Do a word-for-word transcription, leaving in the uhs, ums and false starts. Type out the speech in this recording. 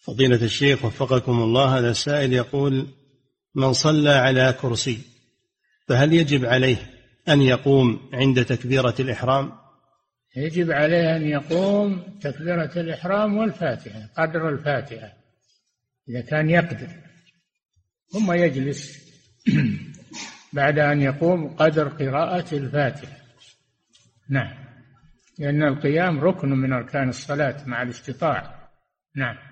فضيلة الشيخ وفقكم الله، هذا السائل يقول: من صلى على كرسي فهل يجب عليه أن يقوم عند تكبيرة الإحرام؟ يجب عليه أن يقوم تكبيرة الإحرام والفاتحة قدر الفاتحة إذا كان يقدر، ثم يجلس بعد أن يقوم قدر قراءة الفاتحة. نعم، لأن القيام ركن من أركان الصلاة مع الاستطاعة. نعم.